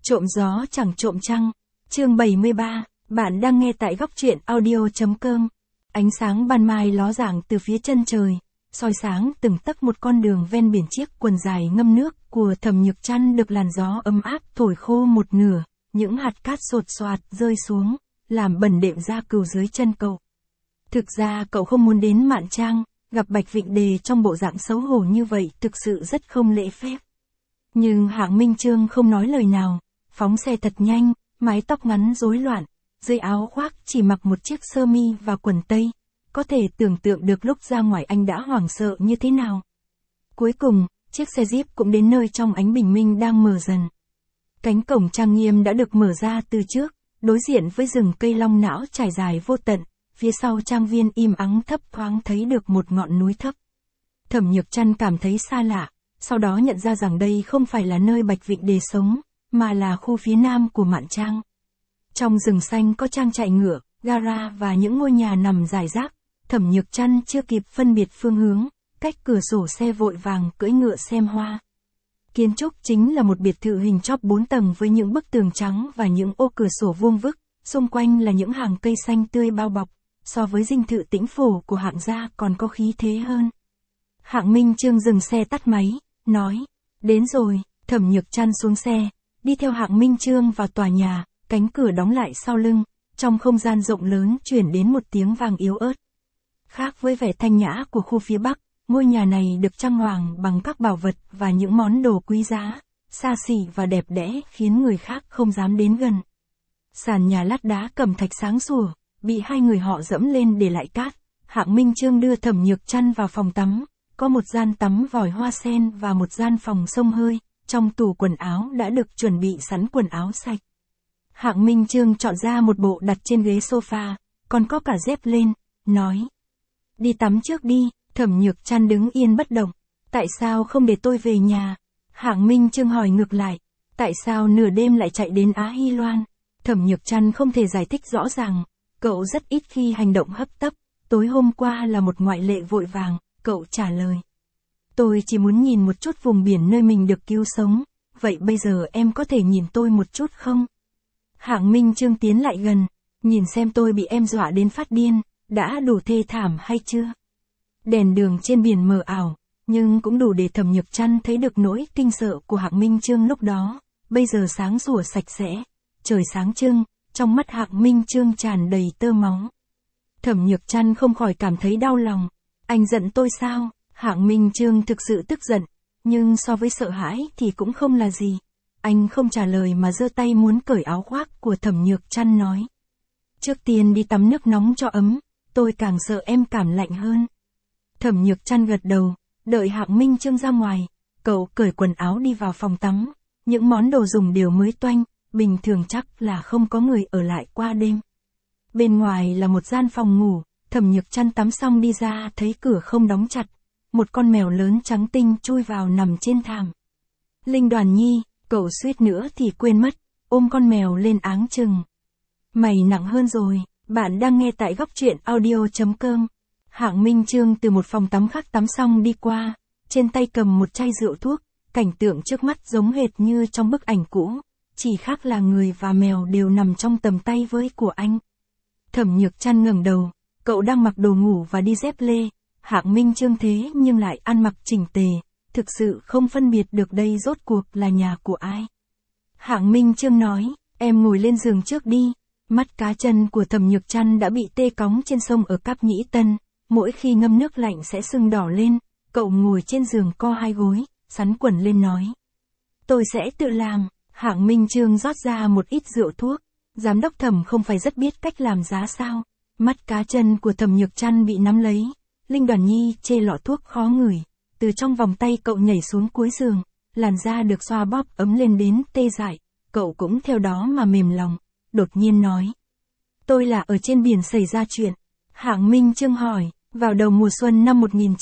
Trộm gió chẳng trộm trăng. Chương 73, bạn đang nghe tại góc truyện audio.com. Ánh sáng ban mai ló dạng từ phía chân trời, soi sáng từng tấc một con đường ven biển. Chiếc quần dài ngâm nước của Thẩm Nhược Trăn được làn gió ấm áp thổi khô một nửa, những hạt cát sột soạt rơi xuống, làm bẩn đệm da cừu dưới chân cậu. Thực ra cậu không muốn đến Mạn Trang, gặp Bạch Vịnh Đề trong bộ dạng xấu hổ như vậy thực sự rất không lễ phép. Nhưng Hạng Minh Chương không nói lời nào, phóng xe thật nhanh, mái tóc ngắn rối loạn, dưới áo khoác chỉ mặc một chiếc sơ mi và quần tây. Có thể tưởng tượng được lúc ra ngoài anh đã hoảng sợ như thế nào. Cuối cùng, chiếc xe Jeep cũng đến nơi trong ánh bình minh đang mờ dần. Cánh cổng trang nghiêm đã được mở ra từ trước, đối diện với rừng cây long não trải dài vô tận, phía sau trang viên im ắng thấp thoáng thấy được một ngọn núi thấp. Thẩm Nhược Trăn cảm thấy xa lạ, sau đó nhận ra rằng đây không phải là nơi Bạch Vịnh Đề sống, mà là khu phía nam của Mạn Trang. Trong rừng xanh có trang trại ngựa, gara và những ngôi nhà nằm rải rác. Thẩm Nhược Trăn chưa kịp phân biệt phương hướng, cách cửa sổ xe vội vàng cưỡi ngựa xem hoa. Kiến trúc chính là một biệt thự hình chóp 4 tầng với những bức tường trắng và những ô cửa sổ vuông vức, xung quanh là những hàng cây xanh tươi bao bọc, so với dinh thự tĩnh phổ của Hạng gia còn có khí thế hơn. Hạng Minh Chương dừng xe tắt máy, nói, đến rồi. Thẩm Nhược Trăn xuống xe, đi theo Hạng Minh Chương vào tòa nhà, cánh cửa đóng lại sau lưng, trong không gian rộng lớn chuyển đến một tiếng vang yếu ớt. Khác với vẻ thanh nhã của khu phía Bắc, ngôi nhà này được trang hoàng bằng các bảo vật và những món đồ quý giá, xa xỉ và đẹp đẽ khiến người khác không dám đến gần. Sàn nhà lát đá cẩm thạch sáng sủa, bị hai người họ dẫm lên để lại cát. Hạng Minh Chương đưa Thẩm Nhược Trăn vào phòng tắm, có một gian tắm vòi hoa sen và một gian phòng xông hơi, trong tủ quần áo đã được chuẩn bị sẵn quần áo sạch. Hạng Minh Chương chọn ra một bộ đặt trên ghế sofa, còn có cả dép lên, nói. Đi tắm trước đi. Thẩm Nhược Trăn đứng yên bất động. Tại sao không để tôi về nhà? Hạng Minh Chương hỏi ngược lại. Tại sao nửa đêm lại chạy đến Á Hy Loan? Thẩm Nhược Trăn không thể giải thích rõ ràng. Cậu rất ít khi hành động hấp tấp. Tối hôm qua là một ngoại lệ vội vàng, cậu trả lời. Tôi chỉ muốn nhìn một chút vùng biển nơi mình được cứu sống. Vậy bây giờ em có thể nhìn tôi một chút không? Hạng Minh Chương tiến lại gần. Nhìn xem tôi bị em dọa đến phát điên, đã đủ thê thảm hay chưa? Đèn đường trên biển mờ ảo, nhưng cũng đủ để Thẩm Nhược Trăn thấy được nỗi kinh sợ của Hạng Minh Chương lúc đó. Bây giờ sáng sủa sạch sẽ, trời sáng trưng, trong mắt Hạng Minh Chương tràn đầy tơ máu. Thẩm Nhược Trăn không khỏi cảm thấy đau lòng. Anh giận tôi sao? Hạng Minh Chương thực sự tức giận, nhưng so với sợ hãi thì cũng không là gì. Anh không trả lời mà giơ tay muốn cởi áo khoác của Thẩm Nhược Trăn nói. Trước tiên đi tắm nước nóng cho ấm, tôi càng sợ em cảm lạnh hơn. Thẩm Nhược Trăn gật đầu, đợi Hạng Minh Chương ra ngoài, cậu cởi quần áo đi vào phòng tắm, những món đồ dùng đều mới toanh, bình thường chắc là không có người ở lại qua đêm. Bên ngoài là một gian phòng ngủ, Thẩm Nhược Trăn tắm xong đi ra thấy cửa không đóng chặt, một con mèo lớn trắng tinh chui vào nằm trên thảm. Linh Đoàn Nhi, cậu suýt nữa thì quên mất, ôm con mèo lên áng chừng. Mày nặng hơn rồi, bạn đang nghe tại góc truyện audio.com. Hạng Minh Chương từ một phòng tắm khác tắm xong đi qua, trên tay cầm một chai rượu thuốc, cảnh tượng trước mắt giống hệt như trong bức ảnh cũ, chỉ khác là người và mèo đều nằm trong tầm tay với của anh. Thẩm Nhược Trăn ngẩng đầu, cậu đang mặc đồ ngủ và đi dép lê, Hạng Minh Chương thế nhưng lại ăn mặc chỉnh tề, thực sự không phân biệt được đây rốt cuộc là nhà của ai. Hạng Minh Chương nói, em ngồi lên giường trước đi. Mắt cá chân của Thẩm Nhược Trăn đã bị tê cóng trên sông ở Cáp Nhĩ Tân, mỗi khi ngâm nước lạnh sẽ sưng đỏ lên, cậu ngồi trên giường co hai gối, sắn quần lên nói. Tôi sẽ tự làm. Hạng Minh Chương rót ra một ít rượu thuốc, giám đốc Thẩm không phải rất biết cách làm giá sao. Mắt cá chân của Thẩm Nhược Trăn bị nắm lấy, Linh Đoàn Nhi chê lọ thuốc khó ngửi, từ trong vòng tay cậu nhảy xuống cuối giường, làn da được xoa bóp ấm lên đến tê dại, cậu cũng theo đó mà mềm lòng. Đột nhiên nói. Tôi là ở trên biển xảy ra chuyện. Hạng Minh Chương hỏi, vào đầu mùa xuân năm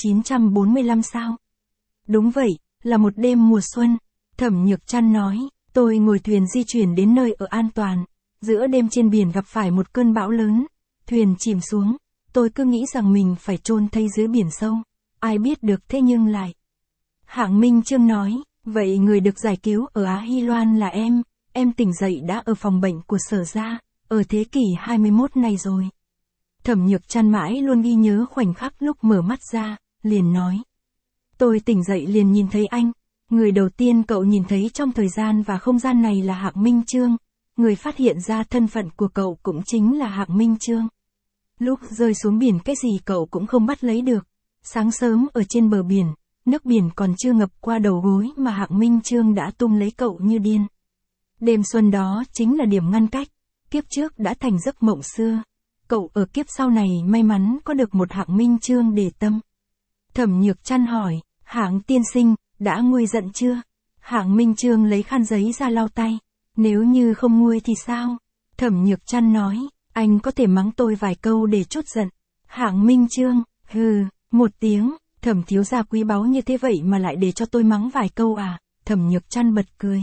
1945 sao? Đúng vậy, là một đêm mùa xuân. Thẩm Nhược Trăn nói, tôi ngồi thuyền di chuyển đến nơi ở an toàn. Giữa đêm trên biển gặp phải một cơn bão lớn. Thuyền chìm xuống. Tôi cứ nghĩ rằng mình phải chôn thây dưới biển sâu. Ai biết được thế nhưng lại. Hạng Minh Chương nói, vậy người được giải cứu ở Á Hy Loan là em. em tỉnh dậy đã ở phòng bệnh của Sở gia, ở thế kỷ 21 này rồi. Thẩm Nhược Trăn mãi luôn ghi nhớ khoảnh khắc lúc mở mắt ra, liền nói. Tôi tỉnh dậy liền nhìn thấy anh. Người đầu tiên cậu nhìn thấy trong thời gian và không gian này là Hạng Minh Chương. Người phát hiện ra thân phận của cậu cũng chính là Hạng Minh Chương. Lúc rơi xuống biển cái gì cậu cũng không bắt lấy được. Sáng sớm ở trên bờ biển, nước biển còn chưa ngập qua đầu gối mà Hạng Minh Chương đã tung lấy cậu như điên. Đêm xuân đó chính là điểm ngăn cách. Kiếp trước đã thành giấc mộng xưa. Cậu ở kiếp sau này may mắn có được một Hạng Minh Chương để tâm. Thẩm Nhược Trăn hỏi, Hạng tiên sinh, đã nguôi giận chưa? Hạng Minh Chương lấy khăn giấy ra lau tay. Nếu như không nguôi thì sao? Thẩm Nhược Trăn nói, anh có thể mắng tôi vài câu để trút giận. Hạng Minh Chương, hừ, một tiếng, Thẩm thiếu gia quý báu như thế vậy mà lại để cho tôi mắng vài câu à? Thẩm Nhược Trăn bật cười.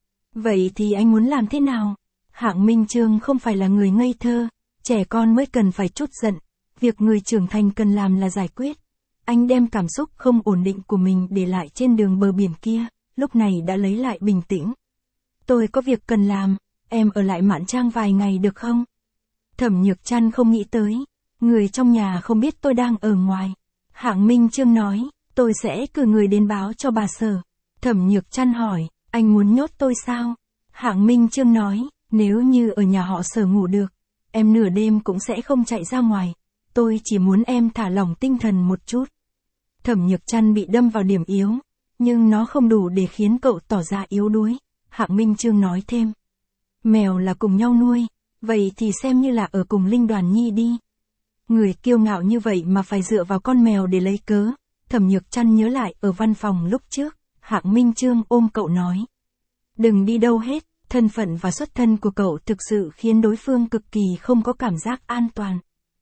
Vậy thì anh muốn làm thế nào? Hạng Minh Chương không phải là người ngây thơ, trẻ con mới cần phải trút giận, việc người trưởng thành cần làm là giải quyết. Anh đem cảm xúc không ổn định của mình để lại trên đường bờ biển kia, lúc này đã lấy lại bình tĩnh. Tôi có việc cần làm, em ở lại Mạn Trang vài ngày được không? Thẩm Nhược Trăn không nghĩ tới, người trong nhà không biết tôi đang ở ngoài. Hạng Minh Chương nói, tôi sẽ cử người đến báo cho bà Sở. Thẩm Nhược Trăn hỏi, anh muốn nhốt tôi sao? Hạng Minh Chương nói, nếu như ở nhà họ Sở ngủ được, em nửa đêm cũng sẽ không chạy ra ngoài. Tôi chỉ muốn em thả lỏng tinh thần một chút. Thẩm Nhược Trăn bị đâm vào điểm yếu, nhưng nó không đủ để khiến cậu tỏ ra yếu đuối. Hạng Minh Chương nói thêm, mèo là cùng nhau nuôi, vậy thì xem như là ở cùng Linh Đoàn Nhi đi. Người kiêu ngạo như vậy mà phải dựa vào con mèo để lấy cớ. Thẩm Nhược Trăn nhớ lại ở văn phòng lúc trước, Hạng Minh Chương ôm cậu nói, đừng đi đâu hết, thân phận và xuất thân của cậu thực sự khiến đối phương cực kỳ không có cảm giác an toàn.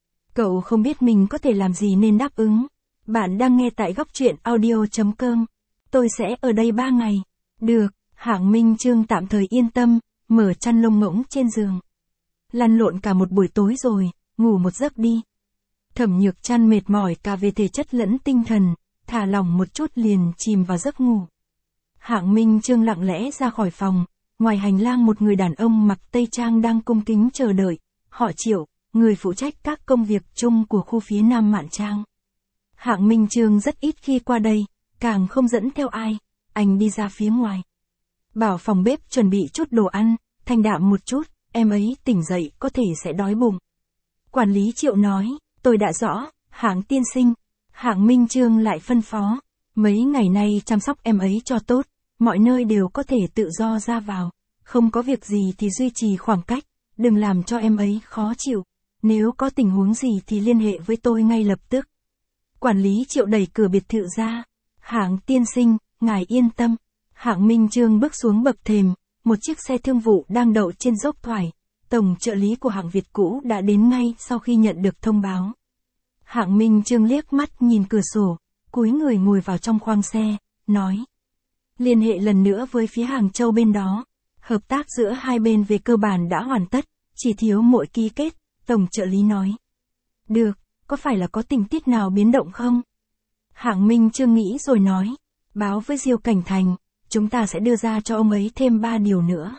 Cậu không biết mình có thể làm gì nên đáp ứng. Bạn đang nghe tại góc truyện audio.com. Tôi sẽ ở đây 3 ngày. Được, Hạng Minh Chương tạm thời yên tâm, mở chăn lông ngỗng trên giường. Lăn lộn cả một buổi tối rồi, ngủ một giấc đi. Thẩm Nhược Trăn mệt mỏi cả về thể chất lẫn tinh thần, thả lỏng một chút liền chìm vào giấc ngủ. Hạng Minh Chương lặng lẽ ra khỏi phòng, ngoài hành lang một người đàn ông mặc tây trang đang cung kính chờ đợi, họ Triệu, người phụ trách các công việc chung của khu phía Nam Mạn Trang. Hạng Minh Chương rất ít khi qua đây, càng không dẫn theo ai, anh đi ra phía ngoài. Bảo phòng bếp chuẩn bị chút đồ ăn, thanh đạm một chút, em ấy tỉnh dậy có thể sẽ đói bụng. Quản lý Triệu nói, tôi đã rõ, Hạng tiên sinh. Hạng Minh Chương lại phân phó, mấy ngày nay chăm sóc em ấy cho tốt, mọi nơi đều có thể tự do ra vào, không có việc gì thì duy trì khoảng cách, đừng làm cho em ấy khó chịu, nếu có tình huống gì thì liên hệ với tôi ngay lập tức. Quản lý Triệu đẩy cửa biệt thự ra, Hạng tiên sinh, ngài yên tâm. Hạng Minh Chương bước xuống bậc thềm, một chiếc xe thương vụ đang đậu trên dốc thoải, tổng trợ lý của Hạng Việt cũ đã đến ngay sau khi nhận được thông báo. Hạng Minh Chương liếc mắt nhìn cửa sổ, cúi người ngồi vào trong khoang xe, nói. Liên hệ lần nữa với phía Hàng Châu bên đó, hợp tác giữa hai bên về cơ bản đã hoàn tất, chỉ thiếu mỗi ký kết, tổng trợ lý nói. Được, có phải là có tình tiết nào biến động không? Hạng Minh Chương nghĩ rồi nói, báo với Diêu Cảnh Thành, chúng ta sẽ đưa ra cho ông ấy thêm 3 điều nữa.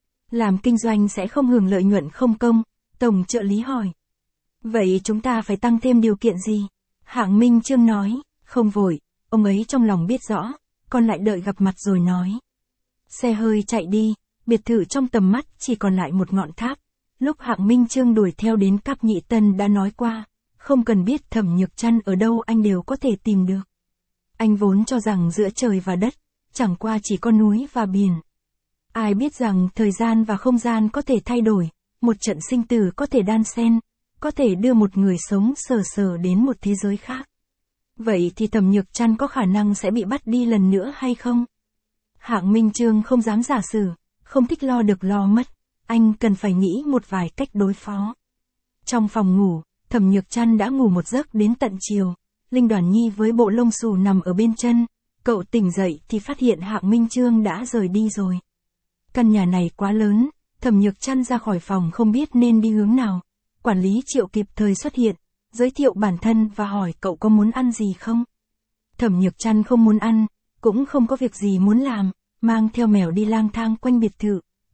Làm kinh doanh sẽ không hưởng lợi nhuận không công, tổng trợ lý hỏi. Vậy chúng ta phải tăng thêm điều kiện gì? Hạng Minh Chương nói, không vội, ông ấy trong lòng biết rõ, còn lại đợi gặp mặt rồi nói. Xe hơi chạy đi, biệt thự trong tầm mắt chỉ còn lại một ngọn tháp. Lúc Hạng Minh Chương đuổi theo đến Cáp Nhị Tân đã nói qua, không cần biết Thẩm Nhược Trăn ở đâu anh đều có thể tìm được. Anh vốn cho rằng giữa trời và đất, chẳng qua chỉ có núi và biển. Ai biết rằng thời gian và không gian có thể thay đổi, một trận sinh tử có thể đan xen, có thể đưa một người sống sờ sờ đến một thế giới khác. Vậy thì Thẩm Nhược Trăn có khả năng sẽ bị bắt đi lần nữa hay không? Hạng Minh Chương không dám giả sử, không thích lo được lo mất, anh cần phải nghĩ một vài cách đối phó. Trong phòng ngủ, Thẩm Nhược Trăn đã ngủ một giấc đến tận chiều, Linh Đoàn Nhi với bộ lông xù nằm ở bên chân, cậu tỉnh dậy thì phát hiện Hạng Minh Chương đã rời đi rồi. Căn nhà này quá lớn, Thẩm Nhược Trăn ra khỏi phòng không biết nên đi hướng nào. Quản lý Triệu kịp thời xuất hiện, giới thiệu bản thân và hỏi cậu có muốn ăn gì không? Thẩm Nhược Trăn không muốn ăn, cũng không có việc gì muốn làm, mang theo mèo đi lang thang quanh biệt thự,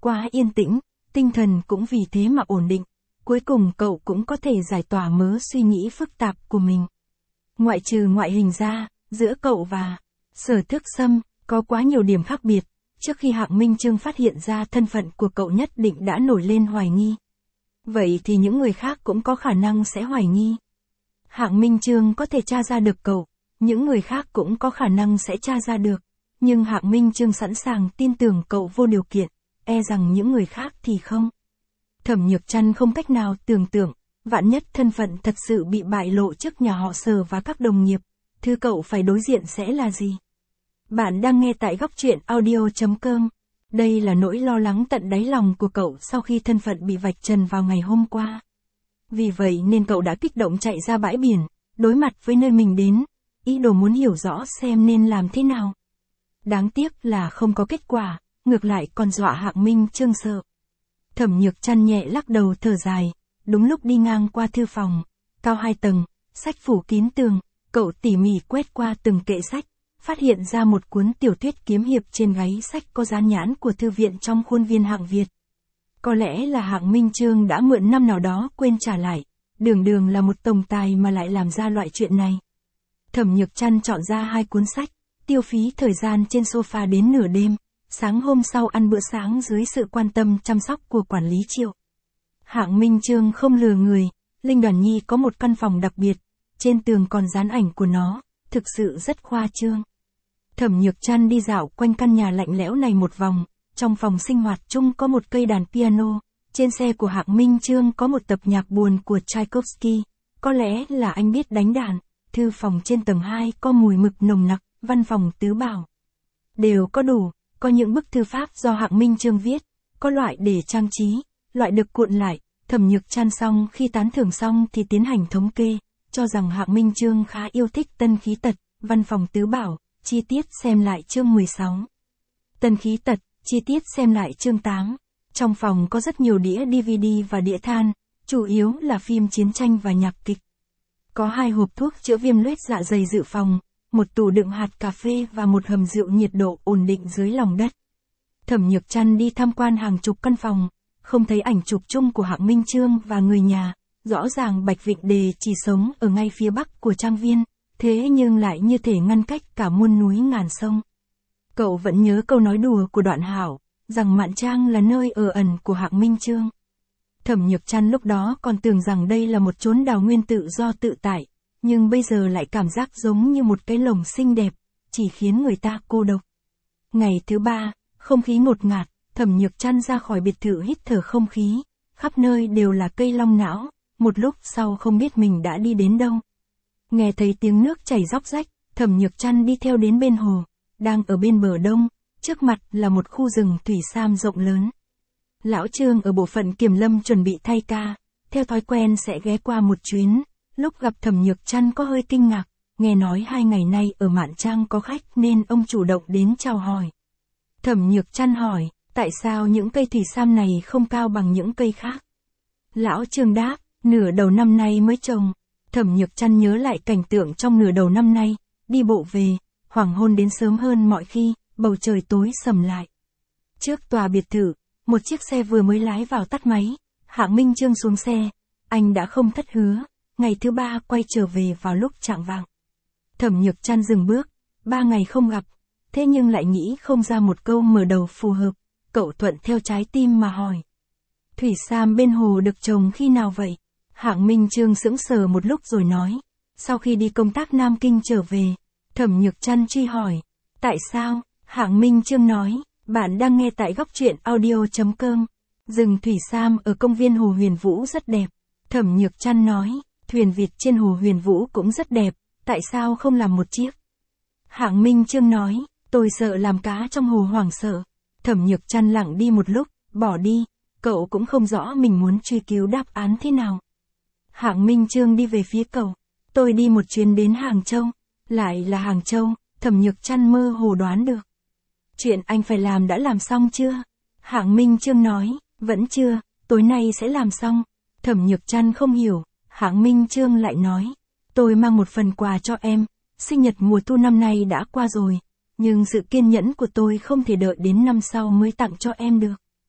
quá yên tĩnh, tinh thần cũng vì thế mà ổn định. Cuối cùng cậu cũng có thể giải tỏa mớ suy nghĩ phức tạp của mình. Ngoại trừ ngoại hình ra, giữa cậu và Sở Thức Sâm, có quá nhiều điểm khác biệt. Trước khi Hạng Minh Chương phát hiện ra thân phận của cậu nhất định đã nổi lên hoài nghi. Vậy thì những người khác cũng có khả năng sẽ hoài nghi. Hạng Minh Chương có thể tra ra được cậu, những người khác cũng có khả năng sẽ tra ra được. Nhưng Hạng Minh Chương sẵn sàng tin tưởng cậu vô điều kiện, e rằng những người khác thì không. Thẩm Nhược Trăn không cách nào tưởng tượng, vạn nhất thân phận thật sự bị bại lộ trước nhà họ Sở và các đồng nghiệp, thứ cậu phải đối diện sẽ là gì? Bạn đang nghe tại góc truyện audio.com. Đây là nỗi lo lắng tận đáy lòng của cậu sau khi thân phận bị vạch trần vào ngày hôm qua. Vì vậy nên cậu đã kích động chạy ra bãi biển, đối mặt với nơi mình đến, ý đồ muốn hiểu rõ xem nên làm thế nào. Đáng tiếc là không có kết quả, ngược lại còn dọa Hạng Minh Chương sợ. Thẩm Nhược Trăn nhẹ lắc đầu thở dài, đúng lúc đi ngang qua thư phòng, cao 2 tầng, sách phủ kín tường, cậu tỉ mỉ quét qua từng kệ sách, phát hiện ra một cuốn tiểu thuyết kiếm hiệp trên gáy sách có dán nhãn của thư viện trong khuôn viên Hạng Việt. Có lẽ là Hạng Minh Chương đã mượn năm nào đó quên trả lại, đường là một tổng tài mà lại làm ra loại chuyện này. Thẩm Nhược Trăn chọn ra 2 cuốn sách, tiêu phí thời gian trên sofa đến nửa đêm, sáng hôm sau ăn bữa sáng dưới sự quan tâm chăm sóc của quản lý Triệu. Hạng Minh Chương không lừa người, Linh Đoàn Nhi có một căn phòng đặc biệt, trên tường còn dán ảnh của nó, thực sự rất khoa trương. Thẩm Nhược Trăn đi dạo quanh căn nhà lạnh lẽo này một vòng, trong phòng sinh hoạt chung có một cây đàn piano, trên xe của Hạng Minh Chương có một tập nhạc buồn của Tchaikovsky, có lẽ là anh biết đánh đàn, thư phòng trên tầng 2 có mùi mực nồng nặc, văn phòng tứ bảo. Đều có đủ, có những bức thư pháp do Hạng Minh Chương viết, có loại để trang trí, loại được cuộn lại. Thẩm Nhược Trăn xong khi tán thưởng xong thì tiến hành thống kê, cho rằng Hạng Minh Chương khá yêu thích Tân Khí Tật, văn phòng tứ bảo, chi tiết xem lại chương 16. Tân Khí Tật, chi tiết xem lại chương 8. Trong phòng có rất nhiều đĩa DVD và đĩa than, chủ yếu là phim chiến tranh và nhạc kịch. Có 2 hộp thuốc chữa viêm loét dạ dày dự phòng, một tủ đựng hạt cà phê và một hầm rượu nhiệt độ ổn định dưới lòng đất. Thẩm Nhược Trăn đi tham quan hàng chục căn phòng, không thấy ảnh chụp chung của Hạng Minh Chương và người nhà, rõ ràng Bạch Vịnh Đề chỉ sống ở ngay phía bắc của trang viên, thế nhưng lại như thể ngăn cách cả muôn núi ngàn sông. Cậu vẫn nhớ câu nói đùa của Đoạn Hảo, rằng Mạn Trang là nơi ở ẩn của Hạng Minh Chương. Thẩm Nhược Trăn lúc đó còn tưởng rằng đây là một chốn đào nguyên tự do tự tại, nhưng bây giờ lại cảm giác giống như một cái lồng xinh đẹp, chỉ khiến người ta cô độc. Ngày thứ 3, không khí ngột ngạt, Thẩm Nhược Trăn ra khỏi biệt thự hít thở không khí, khắp nơi đều là cây long não, một lúc sau không biết mình đã đi đến đâu. Nghe thấy tiếng nước chảy róc rách, Thẩm Nhược Trăn đi theo đến bên hồ, đang ở bên bờ đông, trước mặt là một khu rừng thủy sam rộng lớn. Lão Trương ở bộ phận kiểm lâm chuẩn bị thay ca, theo thói quen sẽ ghé qua một chuyến, lúc gặp Thẩm Nhược Trăn có hơi kinh ngạc, nghe nói 2 ngày nay ở Mạn Trang có khách nên ông chủ động đến chào hỏi. Thẩm Nhược Trăn hỏi, tại sao những cây thủy sam này không cao bằng những cây khác? Lão Trương đáp, nửa đầu năm nay mới trồng. Thẩm Nhược Trăn nhớ lại cảnh tượng trong nửa đầu năm nay, đi bộ về, hoàng hôn đến sớm hơn mọi khi, bầu trời tối sầm lại. Trước tòa biệt thự, một chiếc xe vừa mới lái vào tắt máy, Hạng Minh Chương xuống xe, anh đã không thất hứa, ngày thứ 3 quay trở về vào lúc chạng vạng. Thẩm Nhược Trăn dừng bước, 3 ngày không gặp, thế nhưng lại nghĩ không ra một câu mở đầu phù hợp, cậu thuận theo trái tim mà hỏi. Thủy sam bên hồ được trồng khi nào vậy? Hạng Minh Chương sững sờ một lúc rồi nói, sau khi đi công tác Nam Kinh trở về. Thẩm Nhược Trăn truy hỏi, tại sao? Hạng Minh Chương nói, bạn đang nghe tại góc truyện audio.com. Rừng thủy sam ở công viên Hồ Huyền Vũ rất đẹp. Thẩm Nhược Trăn nói, thuyền vịt trên Hồ Huyền Vũ cũng rất đẹp, tại sao không làm một chiếc? Hạng Minh Chương nói, tôi sợ làm cá trong hồ hoảng sợ. Thẩm Nhược Trăn lặng đi một lúc, bỏ đi, cậu cũng không rõ mình muốn truy cứu đáp án thế nào. Hạng Minh Chương đi về phía cậu, tôi đi một chuyến đến Hàng Châu, lại là Hàng Châu, Thẩm Nhược Trăn mơ hồ đoán được. Chuyện anh phải làm đã làm xong chưa? Hạng Minh Chương nói, vẫn chưa, tối nay sẽ làm xong. Thẩm Nhược Trăn không hiểu, Hạng Minh Chương lại nói, tôi mang một phần quà cho em, sinh nhật mùa thu năm nay đã qua rồi, nhưng sự kiên nhẫn của tôi không thể đợi đến năm sau mới tặng cho em được.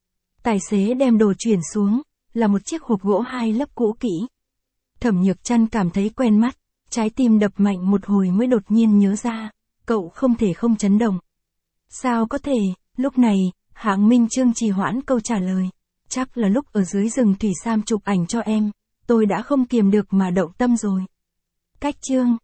Tài xế đem đồ chuyển xuống, là một chiếc hộp gỗ 2 lớp cũ kỹ. Thẩm Nhược Trăn cảm thấy quen mắt, trái tim đập mạnh một hồi mới đột nhiên nhớ ra, cậu không thể không chấn động. Sao có thể, lúc này, Hạng Minh Trương trì hoãn câu trả lời. Chắc là lúc ở dưới rừng Thủy Sam chụp ảnh cho em, tôi đã không kiềm được mà động tâm rồi. Cách chương